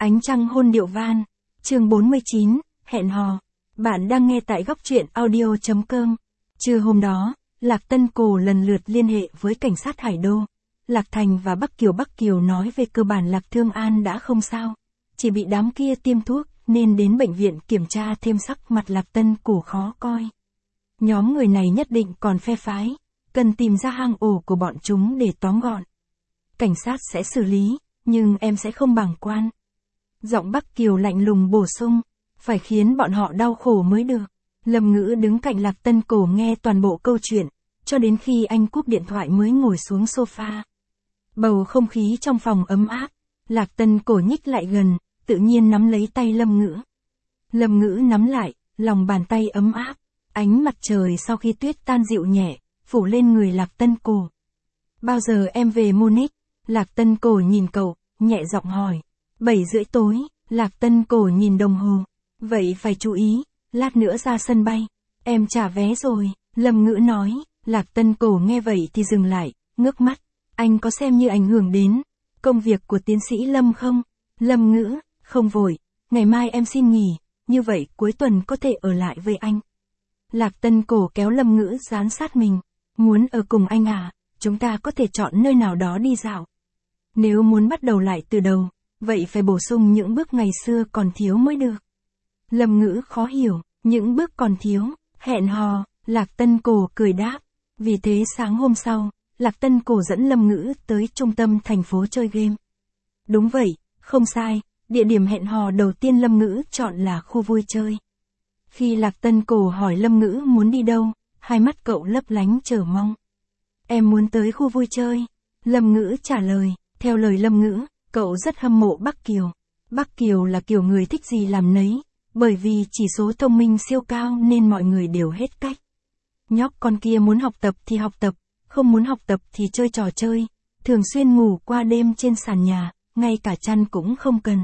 Ánh trăng hôn điệu van. Chương 49, hẹn hò. Bạn đang nghe tại góc truyện audio.com. Trưa hôm đó, Lạc Tân Cổ lần lượt liên hệ với cảnh sát Hải Đô. Lạc Thành và Bắc Kiều nói về cơ bản Lạc Thương An đã không sao. Chỉ bị đám kia tiêm thuốc, nên đến bệnh viện kiểm tra thêm sắc mặt Lạc Tân Cổ khó coi. Nhóm người này nhất định còn phe phái, cần tìm ra hang ổ của bọn chúng để tóm gọn. Cảnh sát sẽ xử lý, nhưng em sẽ không bàng quan. Giọng Bắc Kiều lạnh lùng bổ sung, phải khiến bọn họ đau khổ mới được. Lâm Ngữ đứng cạnh Lạc Tân Cổ nghe toàn bộ câu chuyện, cho đến khi anh cúp điện thoại mới ngồi xuống sofa. Bầu không khí trong phòng ấm áp, Lạc Tân Cổ nhích lại gần, tự nhiên nắm lấy tay Lâm Ngữ. Lâm Ngữ nắm lại, lòng bàn tay ấm áp, ánh mặt trời sau khi tuyết tan dịu nhẹ, phủ lên người Lạc Tân Cổ. Bao giờ em về Munich? Lạc Tân Cổ nhìn cậu, nhẹ giọng hỏi. 7:30 tối, Lạc Tân Cổ nhìn đồng hồ. Vậy phải chú ý, lát nữa ra sân bay. Em trả vé rồi, Lâm Ngữ nói. Lạc Tân Cổ nghe vậy thì dừng lại, ngước mắt. Anh có xem như ảnh hưởng đến công việc của tiến sĩ Lâm không? Lâm Ngữ, không vội, ngày mai em xin nghỉ, như vậy cuối tuần có thể ở lại với anh. Lạc Tân Cổ kéo Lâm Ngữ dán sát mình. Muốn ở cùng anh à, chúng ta có thể chọn nơi nào đó đi dạo. Nếu muốn bắt đầu lại từ đầu, vậy phải bổ sung những bước ngày xưa còn thiếu mới được. Lâm Ngữ khó hiểu, những bước còn thiếu, hẹn hò, Lạc Tân Cổ cười đáp. Vì thế sáng hôm sau, Lạc Tân Cổ dẫn Lâm Ngữ tới trung tâm thành phố chơi game. Đúng vậy, không sai, địa điểm hẹn hò đầu tiên Lâm Ngữ chọn là khu vui chơi. Khi Lạc Tân Cổ hỏi Lâm Ngữ muốn đi đâu, hai mắt cậu lấp lánh chờ mong. Em muốn tới khu vui chơi. Lâm Ngữ trả lời, theo lời Lâm Ngữ, cậu rất hâm mộ Bắc Kiều. Bắc Kiều là kiểu người thích gì làm nấy, bởi vì chỉ số thông minh siêu cao nên mọi người đều hết cách. Nhóc con kia muốn học tập thì học tập, không muốn học tập thì chơi trò chơi, thường xuyên ngủ qua đêm trên sàn nhà, ngay cả chăn cũng không cần.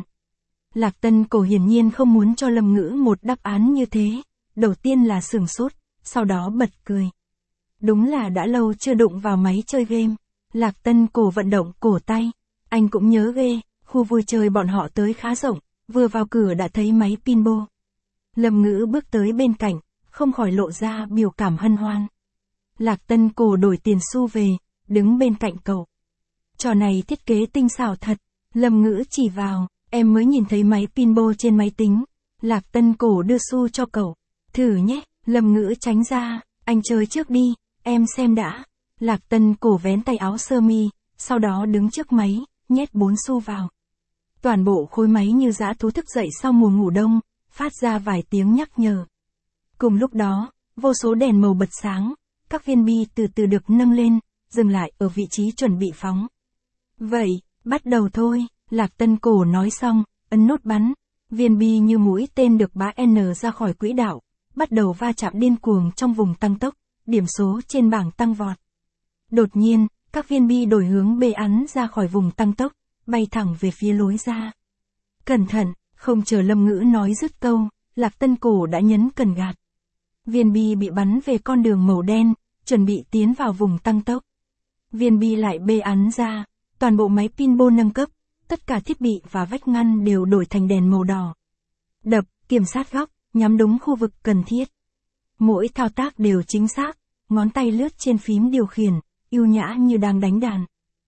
Lạc Tân Cổ hiển nhiên không muốn cho Lâm Ngữ một đáp án như thế, đầu tiên là sửng sốt, sau đó bật cười. Đúng là đã lâu chưa đụng vào máy chơi game. Lạc Tân Cổ vận động cổ tay, anh cũng nhớ ghê, khu vui chơi bọn họ tới khá rộng, vừa vào cửa đã thấy máy pinball. Lâm Ngữ bước tới bên cạnh, không khỏi lộ ra biểu cảm hân hoan. Lạc Tân Cổ đổi tiền xu về, đứng bên cạnh cậu. Trò này thiết kế tinh xảo thật, Lâm Ngữ chỉ vào, em mới nhìn thấy máy pinball trên máy tính. Lạc Tân Cổ đưa xu cho cậu. Thử nhé, Lâm Ngữ tránh ra, anh chơi trước đi, em xem đã. Lạc Tân Cổ vén tay áo sơ mi, sau đó đứng trước máy, nhét 4 xu vào. Toàn bộ khối máy như dã thú thức dậy sau mùa ngủ đông, phát ra vài tiếng nhắc nhở. Cùng lúc đó, vô số đèn màu bật sáng, các viên bi từ từ được nâng lên, dừng lại ở vị trí chuẩn bị phóng. Vậy, bắt đầu thôi, Lạc Tân Cổ nói xong, ấn nút bắn. Viên bi như mũi tên được bá N ra khỏi quỹ đạo, bắt đầu va chạm điên cuồng trong vùng tăng tốc, điểm số trên bảng tăng vọt. Đột nhiên, các viên bi đổi hướng bê ắn ra khỏi vùng tăng tốc, bay thẳng về phía lối ra. Cẩn thận, không chờ Lâm Ngữ nói dứt câu, Lạc Tân Cổ đã nhấn cần gạt. Viên bi bị bắn về con đường màu đen, chuẩn bị tiến vào vùng tăng tốc. Viên bi lại bê ắn ra, toàn bộ máy pinball nâng cấp, tất cả thiết bị và vách ngăn đều đổi thành đèn màu đỏ. Đập, kiểm soát góc, nhắm đúng khu vực cần thiết. Mỗi thao tác đều chính xác, ngón tay lướt trên phím điều khiển, yêu nhã như đang đánh đàn.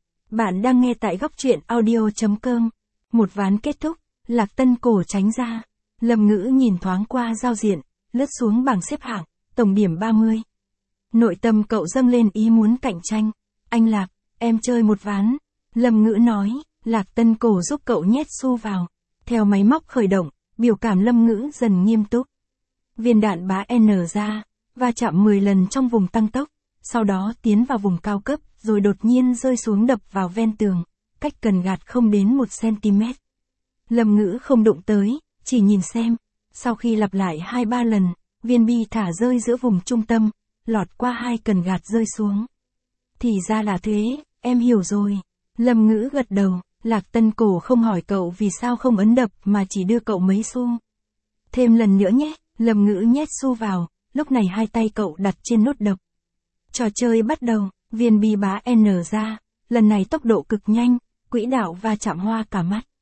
Bạn đang nghe tại góc truyện audio.com. Một ván kết thúc, Lạc Tân Cổ tránh ra. Lâm Ngữ nhìn thoáng qua giao diện, lướt xuống bảng xếp hạng, tổng điểm 30. Nội tâm cậu dâng lên ý muốn cạnh tranh. Anh Lạc, em chơi một ván. Lâm Ngữ nói, Lạc Tân Cổ giúp cậu nhét xu vào. Theo máy móc khởi động, biểu cảm Lâm Ngữ dần nghiêm túc. Viên đạn bá N ra, va chạm 10 lần trong vùng tăng tốc, sau đó tiến vào vùng cao cấp, rồi đột nhiên rơi xuống đập vào ven tường, cách cần gạt không đến 1 cm. Lâm Ngữ không đụng tới, chỉ nhìn xem. Sau khi lặp lại 2-3 lần, viên bi thả rơi giữa vùng trung tâm, lọt qua 2 cần gạt rơi xuống. Thì ra là thế, em hiểu rồi. Lâm Ngữ gật đầu, Lạc Tân Cổ không hỏi cậu vì sao không ấn đập mà chỉ đưa cậu mấy xu. Thêm lần nữa nhé, Lâm Ngữ nhét xu vào, lúc này hai tay cậu đặt trên nút đập. Trò chơi bắt đầu, viên bi bá N ra, lần này tốc độ cực nhanh, quỹ đạo va chạm hoa cả mắt.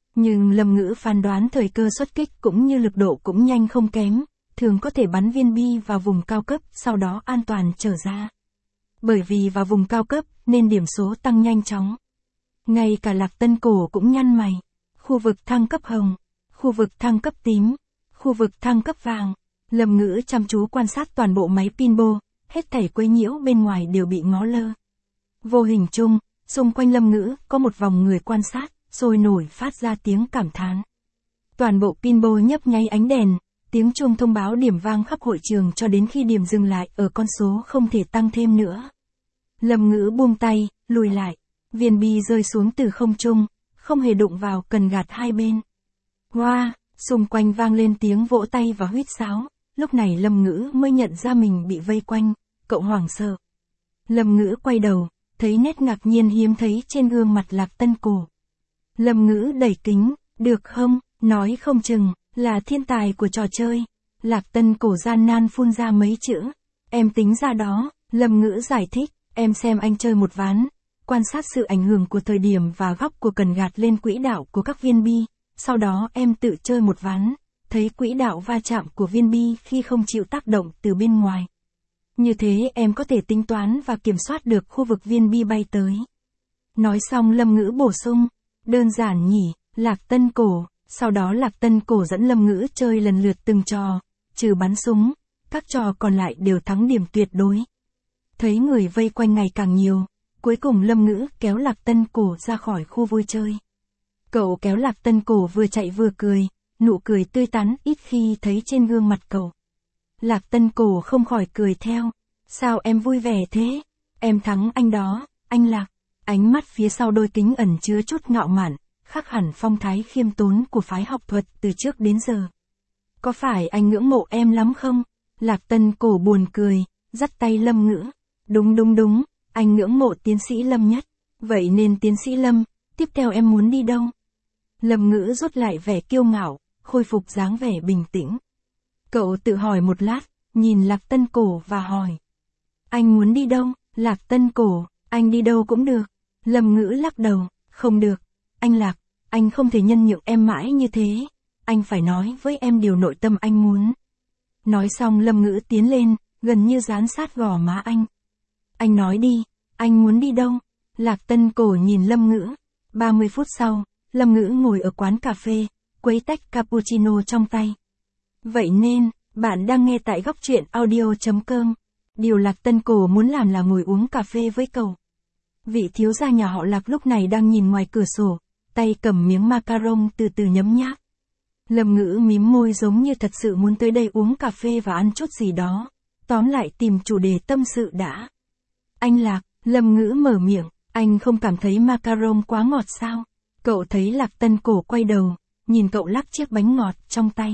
Nhưng Lâm Ngữ phán đoán thời cơ xuất kích cũng như lực độ cũng nhanh không kém, thường có thể bắn viên bi vào vùng cao cấp sau đó an toàn trở ra. Bởi vì vào vùng cao cấp nên điểm số tăng nhanh chóng. Ngay cả Lạc Tân Cổ cũng nhăn mày. Khu vực thăng cấp hồng, khu vực thăng cấp tím, khu vực thăng cấp vàng. Lâm Ngữ chăm chú quan sát toàn bộ máy pinball, hết thảy quấy nhiễu bên ngoài đều bị ngó lơ. Vô hình chung, xung quanh Lâm Ngữ có một vòng người quan sát, sôi nổi phát ra tiếng cảm thán. Toàn bộ pinball nhấp nháy ánh đèn, tiếng chuông thông báo điểm vang khắp hội trường cho đến khi điểm dừng lại ở con số không thể tăng thêm nữa. Lâm Ngữ buông tay, lùi lại. Viên bi rơi xuống từ không trung, không hề đụng vào cần gạt hai bên. Hoa, xung quanh vang lên tiếng vỗ tay và huýt sáo, lúc này Lâm Ngữ mới nhận ra mình bị vây quanh, cậu hoảng sợ. Lâm Ngữ quay đầu, thấy nét ngạc nhiên hiếm thấy trên gương mặt Lạc Tân Cổ. Lâm Ngữ đẩy kính, được không, nói không chừng, là thiên tài của trò chơi. Lạc Tân Cổ gian nan phun ra mấy chữ, em tính ra đó, Lâm Ngữ giải thích, em xem anh chơi một ván. Quan sát sự ảnh hưởng của thời điểm và góc của cần gạt lên quỹ đạo của các viên bi, sau đó em tự chơi một ván, thấy quỹ đạo va chạm của viên bi khi không chịu tác động từ bên ngoài. Như thế em có thể tính toán và kiểm soát được khu vực viên bi bay tới. Nói xong Lâm Ngữ bổ sung, đơn giản nhỉ, Lạc Tân Cổ, sau đó Lạc Tân Cổ dẫn Lâm Ngữ chơi lần lượt từng trò, trừ bắn súng, các trò còn lại đều thắng điểm tuyệt đối. Thấy người vây quanh ngày càng nhiều. Cuối cùng Lâm Ngữ kéo Lạc Tân Cổ ra khỏi khu vui chơi. Cậu kéo Lạc Tân Cổ vừa chạy vừa cười, nụ cười tươi tắn ít khi thấy trên gương mặt cậu. Lạc Tân Cổ không khỏi cười theo. Sao em vui vẻ thế? Em thắng anh đó, anh Lạc. Ánh mắt phía sau đôi kính ẩn chứa chút ngạo mạn, khác hẳn phong thái khiêm tốn của phái học thuật từ trước đến giờ. Có phải anh ngưỡng mộ em lắm không? Lạc Tân Cổ buồn cười, dắt tay Lâm Ngữ. Đúng. Anh ngưỡng mộ tiến sĩ Lâm nhất. Vậy nên tiến sĩ Lâm, tiếp theo em muốn đi đâu? Lâm Ngữ rút lại vẻ kiêu ngạo, khôi phục dáng vẻ bình tĩnh. Cậu tự hỏi một lát, nhìn Lạc Tân Cổ và hỏi. Anh muốn đi đâu? Lạc Tân Cổ, anh đi đâu cũng được. Lâm Ngữ lắc đầu, không được. Anh Lạc, anh không thể nhân nhượng em mãi như thế. Anh phải nói với em điều nội tâm anh muốn. Nói xong Lâm Ngữ tiến lên, gần như dán sát gò má anh. Anh nói đi, anh muốn đi đâu? Lạc Tân Cổ nhìn Lâm Ngữ. 30 phút sau, Lâm Ngữ ngồi ở quán cà phê, quấy tách cappuccino trong tay. Vậy nên, bạn đang nghe tại góc truyện audio.com. Điều Lạc Tân Cổ muốn làm là ngồi uống cà phê với cậu. Vị thiếu gia nhà họ Lạc lúc này đang nhìn ngoài cửa sổ, tay cầm miếng macaron từ từ nhấm nháp. Lâm Ngữ mím môi giống như thật sự muốn tới đây uống cà phê và ăn chút gì đó. Tóm lại tìm chủ đề tâm sự đã. Anh Lạc, Lâm Ngữ mở miệng, anh không cảm thấy macaron quá ngọt sao? Cậu thấy Lạc Tân Cổ quay đầu, nhìn cậu lắc chiếc bánh ngọt trong tay.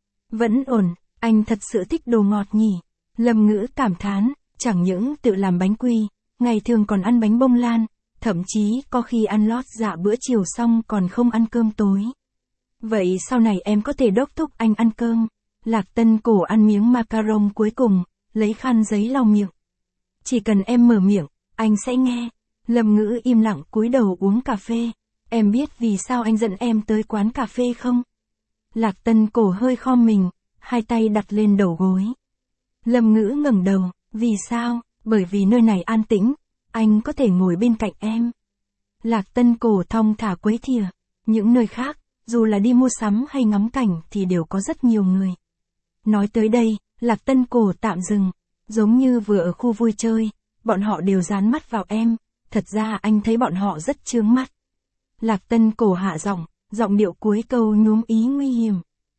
Vẫn ổn, anh thật sự thích đồ ngọt nhỉ? Lâm Ngữ cảm thán, chẳng những tự làm bánh quy, ngày thường còn ăn bánh bông lan, thậm chí có khi ăn lót dạ bữa chiều xong còn không ăn cơm tối. Vậy sau này em có thể đốc thúc anh ăn cơm. Lạc Tân Cổ ăn miếng macaron cuối cùng, lấy khăn giấy lau miệng. Chỉ cần em mở miệng, anh sẽ nghe. Lâm Ngữ im lặng cúi đầu uống cà phê. Em biết vì sao anh dẫn em tới quán cà phê không? Lạc Tân Cổ hơi khom mình, hai tay đặt lên đầu gối. Lâm Ngữ ngẩng đầu, vì sao? Bởi vì nơi này an tĩnh, anh có thể ngồi bên cạnh em. Lạc Tân Cổ thong thả quấy thìa. Những nơi khác, dù là đi mua sắm hay ngắm cảnh thì đều có rất nhiều người. Nói tới đây, Lạc Tân Cổ tạm dừng. Giống như vừa ở khu vui chơi, bọn họ đều dán mắt vào em, thật ra anh thấy bọn họ rất chướng mắt. Lạc Tân Cổ hạ giọng điệu cuối câu nhuốm ý nguy hiểm.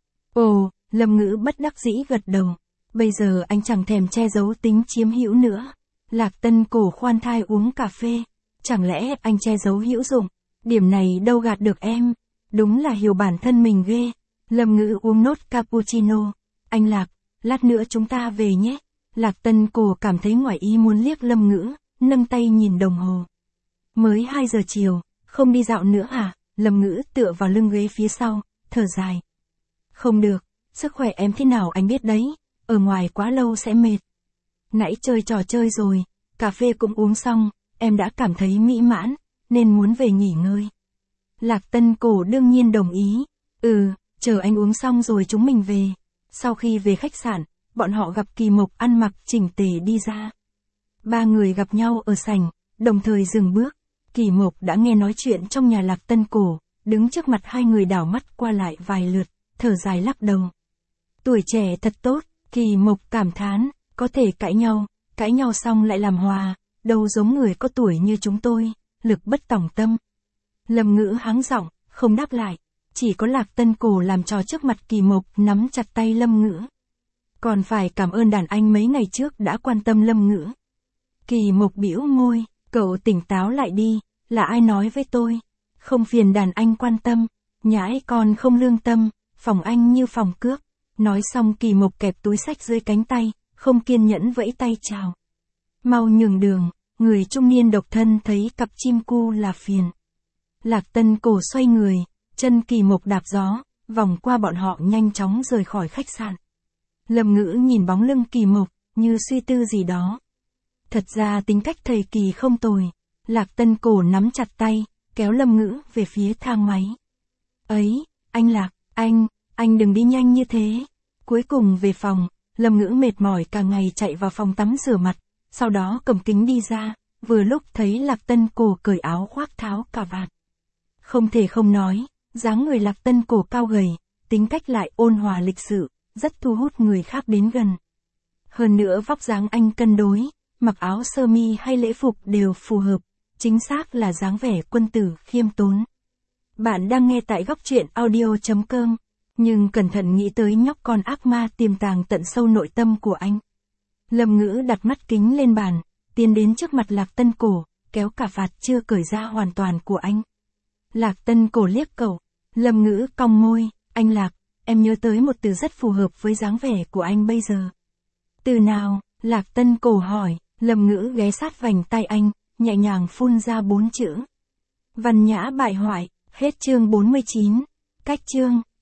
Ồ, Lâm Ngữ bất đắc dĩ gật đầu. Bây giờ anh chẳng thèm che giấu tính chiếm hữu nữa. Lạc Tân Cổ khoan thai uống cà phê. Chẳng lẽ anh che giấu hữu dụng? Điểm này đâu gạt được em. Đúng là hiểu bản thân mình ghê. Lâm Ngữ uống nốt cappuccino. Anh Lạc, lát nữa chúng ta về nhé. Lạc Tân Cổ cảm thấy ngoài ý muốn liếc Lâm Ngữ, nâng tay nhìn đồng hồ. Mới 2 giờ chiều, không đi dạo nữa à? Lâm Ngữ tựa vào lưng ghế phía sau, thở dài. Không được, sức khỏe em thế nào anh biết đấy, ở ngoài quá lâu sẽ mệt. Nãy chơi trò chơi rồi, cà phê cũng uống xong, em đã cảm thấy mỹ mãn, nên muốn về nghỉ ngơi. Lạc Tân Cổ đương nhiên đồng ý. Chờ anh uống xong rồi chúng mình về. Sau khi về khách sạn, bọn họ gặp Kỳ Mộc ăn mặc chỉnh tề đi ra. Ba người gặp nhau ở sảnh, đồng thời dừng bước. Kỳ Mộc đã nghe nói chuyện trong nhà Lạc Tân Cổ, đứng trước mặt hai người đảo mắt qua lại vài lượt, thở dài lắc đầu. Tuổi trẻ thật tốt, Kỳ Mộc cảm thán, có thể cãi nhau xong lại làm hòa, đâu giống người có tuổi như chúng tôi, lực bất tòng tâm. Lâm Ngữ háng giọng, không đáp lại, chỉ có Lạc Tân Cổ làm trò trước mặt Kỳ Mộc nắm chặt tay Lâm Ngữ. Còn phải cảm ơn đàn anh mấy ngày trước đã quan tâm Lâm Ngữ. Kỳ Mộc bĩu môi, cậu tỉnh táo lại đi, là ai nói với tôi, không phiền đàn anh quan tâm, nhãi con không lương tâm, phòng anh như phòng cướp. Nói xong Kỳ Mộc kẹp túi xách dưới cánh tay, không kiên nhẫn vẫy tay chào. Mau nhường đường, người trung niên độc thân thấy cặp chim cu là phiền. Lạc Tân Cổ xoay người, chân Kỳ Mộc đạp gió, vòng qua bọn họ nhanh chóng rời khỏi khách sạn. Lâm Ngữ nhìn bóng lưng Kỳ Mộc, như suy tư gì đó. Thật ra tính cách thầy Kỳ không tồi. Lạc Tân Cổ nắm chặt tay, kéo Lâm Ngữ về phía thang máy. Ấy, anh Lạc, anh đừng đi nhanh như thế. Cuối cùng về phòng, Lâm Ngữ mệt mỏi cả ngày chạy vào phòng tắm rửa mặt, sau đó cầm kính đi ra, vừa lúc thấy Lạc Tân Cổ cởi áo khoác tháo cà vạt. Không thể không nói, dáng người Lạc Tân Cổ cao gầy, tính cách lại ôn hòa lịch sự, rất thu hút người khác đến gần. Hơn nữa vóc dáng anh cân đối, mặc áo sơ mi hay lễ phục đều phù hợp, chính xác là dáng vẻ quân tử khiêm tốn. Bạn đang nghe tại góc truyện audio.com, nhưng cẩn thận nghĩ tới nhóc con ác ma tiềm tàng tận sâu nội tâm của anh. Lâm Ngữ đặt mắt kính lên bàn, tiến đến trước mặt Lạc Tân Cổ, kéo cà vạt chưa cởi ra hoàn toàn của anh. Lạc Tân Cổ liếc cậu, Lâm Ngữ cong môi, anh Lạc, em nhớ tới một từ rất phù hợp với dáng vẻ của anh bây giờ. Từ nào? Lạc Tân Cổ hỏi, Lâm Ngữ ghé sát vành tay anh, nhẹ nhàng phun ra 4 chữ. Văn nhã bại hoại, hết chương 49. Cách chương.